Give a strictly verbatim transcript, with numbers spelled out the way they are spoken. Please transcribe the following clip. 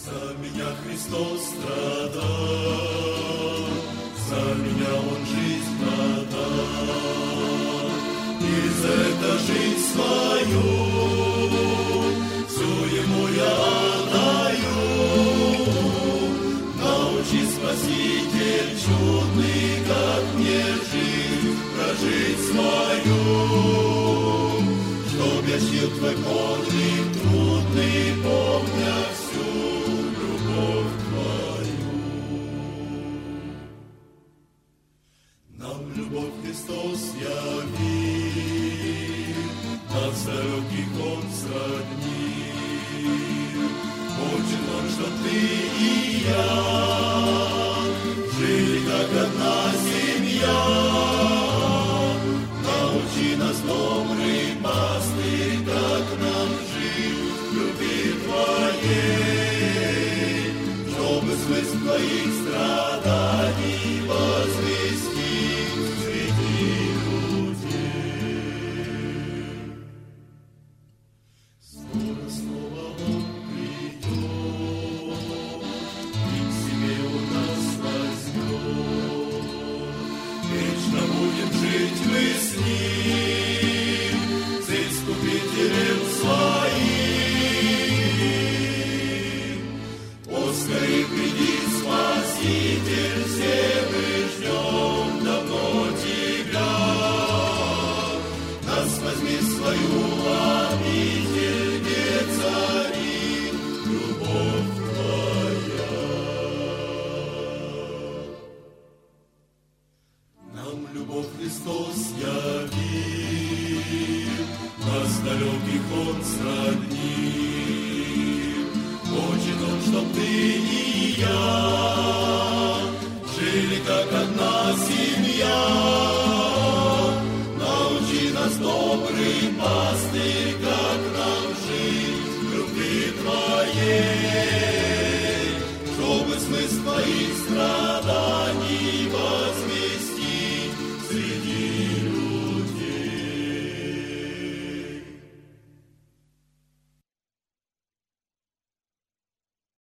За меня Христос страдал, за меня Он жизнь продал. И за это жизнь свою, всю Ему я отдаю. Научи, Спаситель чудный, как мне жизнь прожить свою. Чтоб я чтил Твой подвиг трудный, помня всю любовь Твою. Нам любовь Христос явил, нас далеких Он сроднил. Хочет Он, чтоб ты и я жили, как одна семья. Научи нас, добрый пастырь, как нам жить в любви Твоей, чтобы смысл Твоих страданий возвестить среди людей. Скоро снова Он придет, и к себе Он нас возьмет. Вечно будем жить мы с Ним, с Искупителем Своим. Поскорей приди, Спаситель, все мы ждем давно Тебя. Нас возьми в свою обитель, где царит любовь Твоя. Нам любовь Христос явил, нас далеких Он сроднил. Хочет Он, чтоб ты и я жили, как одна семья. Научи нас, добрый пастырь, как нам жить в любви Твоей, чтобы смысл Твоих